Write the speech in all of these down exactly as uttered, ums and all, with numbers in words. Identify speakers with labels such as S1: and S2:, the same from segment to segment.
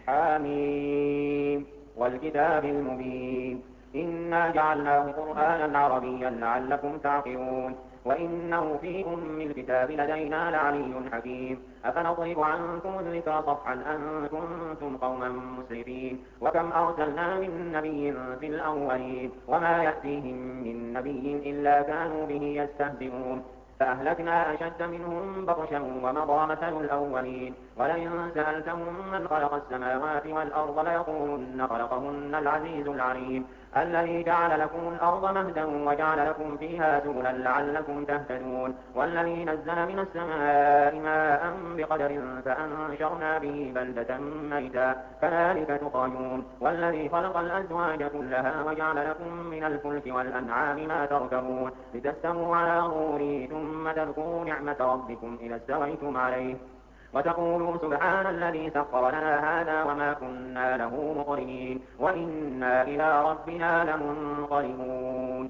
S1: حميم والكتاب المبين إنا جعلناه قرآنا عربيا لعلكم تعقلون وإنه في أم الكتاب لدينا لعلي حكيم أفنضرب عنكم الذكر صفحا أن كنتم قوما مسرفين وكم أرسلنا من نبي في الأولين وما يأتيهم من نبي إلا كانوا به يستهزئون فأهلكنا أشد منهم بطشا ومضى مثل الأولين ولئن سألتهم من خلق السماوات والأرض ليقولن خلقهن العزيز العليم الذي جعل لكم الأرض مهدا وجعل لكم فيها سبلا لعلكم تهتدون والذي نزل من السماء ماء بقدر فأنشرنا به بلدة ميتا كذلك تخرجون والذي خلق الأزواج كلها وجعل لكم من الفلك والأنعام ما تركبون لتستووا على ظهوره ثم تذكروا نعمة ربكم إذا استويتم عليه وتقولوا سبحان الذي سخر لنا هذا وما كنا له مقرنين وإنا إلى ربنا لمنقلبون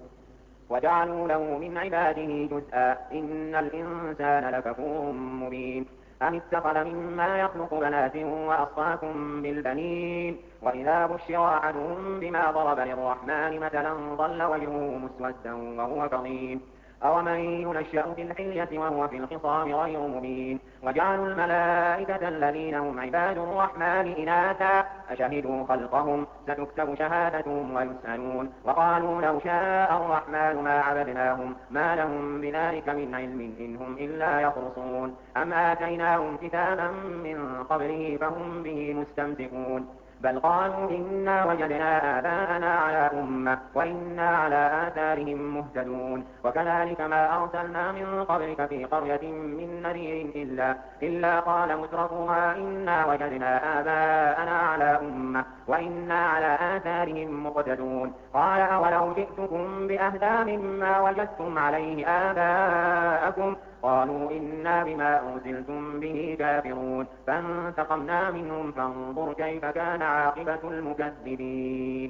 S1: وجعلوا له من عباده جزءا إن الإنسان لكفور مبين أم اتخذ مما يخلق بنات وأصفاكم بالبنين وإذا بشر أحدهم بما ضرب للرحمن مثلا ظل وجهه مسودا وهو كظيم أومن ينشأ في الحلية وهو في الخصام غير مبين وجعلوا الملائكة الذين هم عباد الرحمن إناثا أشهدوا خلقهم ستكتب شهادتهم ويسألون وقالوا لو شاء الرحمن ما عبدناهم ما لهم بذلك من علم إن هم إلا يخرصون أم آتيناهم كتابا من قبله فهم به مستمسكون بل قالوا إنا وجدنا آباءنا على أمة وإنا على آثارهم مهتدون وكذلك ما أرسلنا من قبلك في قرية من نذير إلا, إلا قال مترفوها إنا وجدنا آباءنا على أمة وإنا على آثارهم مقتدون قال أولو جئتكم بأهدى مما وجدتم عليه آباءكم قالوا إنا بما أرسلتم به كافرون فانتقمنا منهم فانظر كيف كان عاقبة المكذبين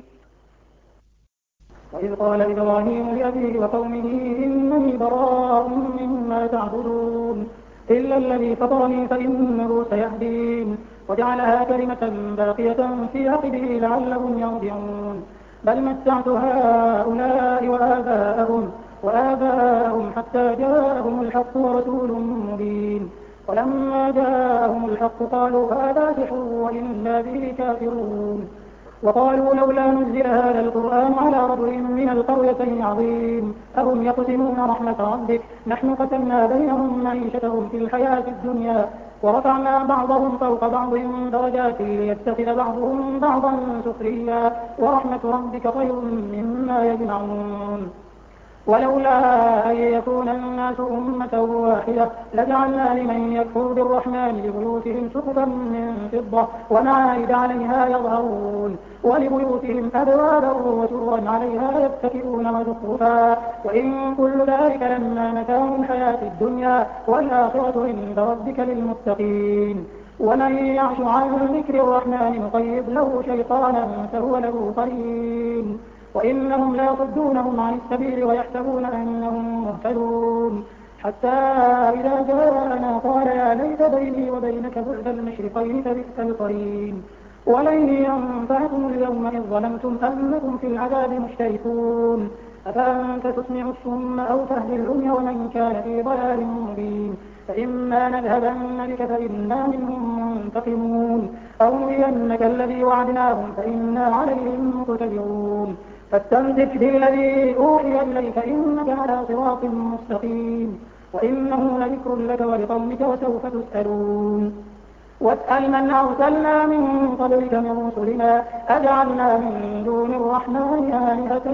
S2: وإذ قال إبراهيم لأبيه وقومه إنني براء مما تعبدون إلا الذي فطرني فإنه سيهدين وجعلها كلمة باقية في عقبه لعلهم يرجعون بل متعت هؤلاء وآباءهم وآباءهم حتى جاءهم الحق ورسول مبين ولما جاءهم الحق قالوا هذا سحر وإنا به كافرون وقالوا لولا نزل هذا القرآن على رجل من القريتين عظيم أهم يقسمون رحمة ربك نحن قسمنا بينهم معيشتهم في الحياة الدنيا ورفعنا بعضهم فوق بعض درجات ليتخذ بعضهم بعضا سخريا ورحمة ربك خير مما يجمعون ولولا أن يكون الناس أمة واحدة لجعلنا لمن يكفر بالرحمن لبيوتهم سقفا من فضة ومعارج عليها يظهرون ولبيوتهم أبوابا وسرا عليها يتكئون وزخرفا وإن كل ذلك لما متاع الحياة الدنيا والآخرة عند ربك للمتقين ومن يعش عن ذكر الرحمن نقيض له شيطانا فهو له قرين وإنهم لا يصدونهم عن السبيل ويحسبون أنهم مهتدون حتى إذا جاءنا قال يا ليت بيني وبينك بعد المشرقين فبئس القرين ولن ينفعكم اليوم إذ ظلمتم أنكم في العذاب مشتركون أفأنت تسمع الصم أو تهدي العمي ومن كان في ضلال مبين فإما نذهبن بك فإنا منهم منتقمون أو نرينك الذي وعدناهم فإنا عليهم مقتدرون فاستمسك بالذي أوحي إليك إنك على صراط مستقيم وإنه لذكر لك ولقومك وسوف تسألون واسأل من أرسلنا من قبلك من رسلنا أجعلنا من دون الرحمن آلهة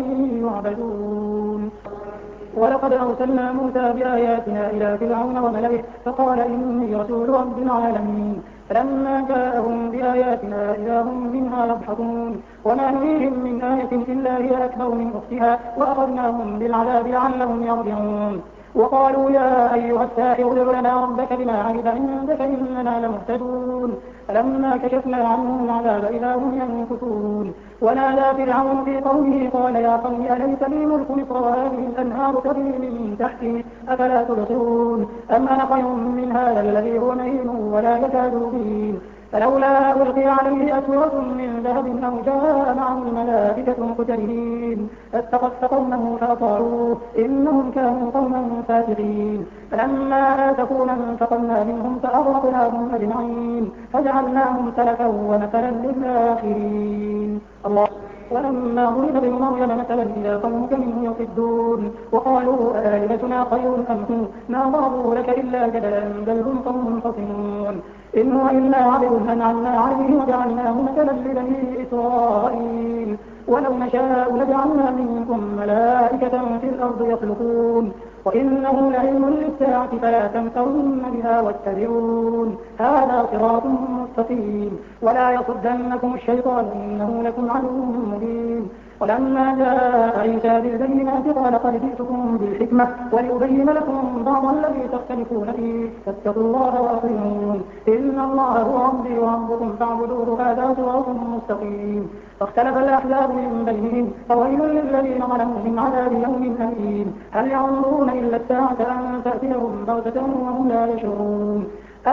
S2: يعبدون ولقد أرسلنا موسى بآياتنا إلى فرعون وملئه فقال إني رسول رب العالمين فلما جاءهم بآياتنا إذا هم منها يضحكون وما نريهم من آية إلا هي أكبر من أختها وأخذناهم بالعذاب لعلهم يرجعون وقالوا يا أيها الساحر ادع لنا ربك بما عهد عندك إننا لمهتدون فلما كشفنا عنهم العذاب إذا هم ينكثون ونادى فرعون في قومه قال يا قوم أليس لي ملك مصر وهذه الأنهار تجري من تحتي أفلا تبصرون أم أنا خير من هذا الذي هو مهين ولا يكاد يبين فلولا ألقي عليه أسورة من ذهب أو جاء معه الملائكة مقترنين فاستخف قومه فأطاعوه إنهم كانوا قوما فاسقين فلما آسفونا انتقمنا منهم فأغرقناهم أجمعين فجعلناهم سلفا ومثلا للآخرين. الله. ولما ضرب ابن مريم مثلا إذا قومك منه يصدون وقالوا آلهتنا خير أم هو ما ضربوا لك إلا جدلا بل هم قوم خصمون إن هو إلا عبد أنعمنا عليه وجعلناه مثلا لبني إسرائيل ولو نشاء لجعلنا منكم ملائكة في الأرض يخلقون وإنه لعلم للساعة فلا تمترن بها واتبعون هذا صراط مستقيم ولا يصدنكم الشيطان إنه لكم عدو مبين. ولما جاء عيسى بالبينات قال قد جئتكم بالحكمة ولأبين لكم بعض الذي تختلفون فيه فاتقوا الله وأطيعون إن الله هو ربي وربكم فاعبدوه هذا صراط مستقيم. فاختلف الأحزاب من بينهم فويل للذين ظلموا من عذاب يوم أليم. هل ينظرون إلا الساعة أن تأتيهم بغتة وهم لا يشعرون.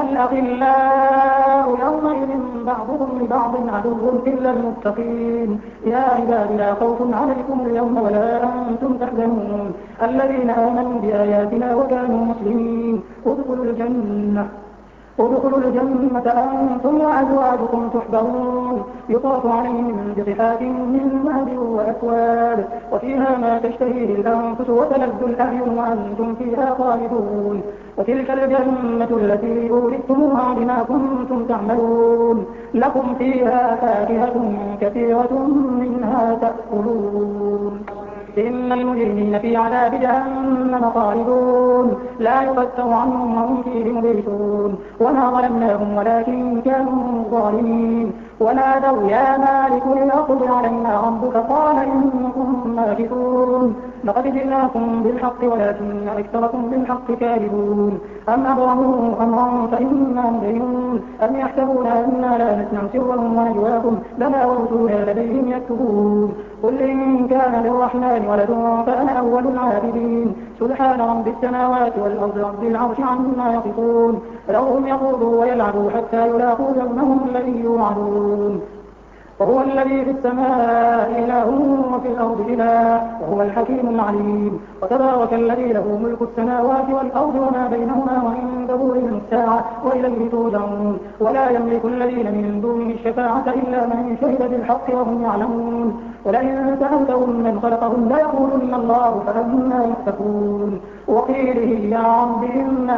S2: الأخلاء يومئذ بعضهم لبعض عدو إلا المتقين يا عباد لا خوف عليكم اليوم ولا أنتم تحزنون الذين آمنوا بآياتنا وكانوا مسلمين ادخلوا الجنة ادخلوا الجنة أنتم وأزواجكم تحبرون يطاف عليهم بصحاف من ذهب وأكواب وفيها ما تشتهيه الأنفس وتلذ الأعين وأنتم فيها خالدون وتلك الجنة التي أورثتموها بما كنتم تعملون لكم فيها فاكهة كثيرة منها تأكلون إن المجرمين في عذاب جهنم خالدون لا يفتر عنهم وهم فيه مبلسون وما ظلمناهم ولكن كانوا ظالمين ونادوا يا مالك ليقض علينا ربك قال إنكم ماكثون لقد جئناكم بالحق ولكن أكثركم بالحق كاذبون أم أبرموا أمرا فإنا مبرمون أم يحسبون أنا لا نسمع سرهم ونجواهم بلى ورسلنا لديهم يكتبون قل إن كان للرحمن ولد فأنا أول العابدين سبحان رب السماوات والأرض رب العرش عما يصفون ذرهم يخوضوا ويلعبوا حتى يلاقوا يومهم الذي يوعدون وهو الذي في السماء إله وفي الأرض إله وهو الحكيم العليم وتبارك الذي له ملك السماوات والأرض وما بينهما وعنده علم الساعة وإليه ترجعون ولا يملك الذين من دونه الشفاعة إلا من شهد بالحق وهم يعلمون ولئن سألتهم من خلقهم ليقولن الله فأنا يؤفكون وقيله يا رب إن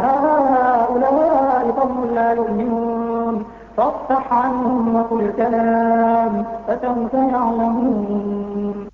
S2: هؤلاء قوم لا يؤمنون فاصفح عنهم وقل سلام فسوف يعلمون.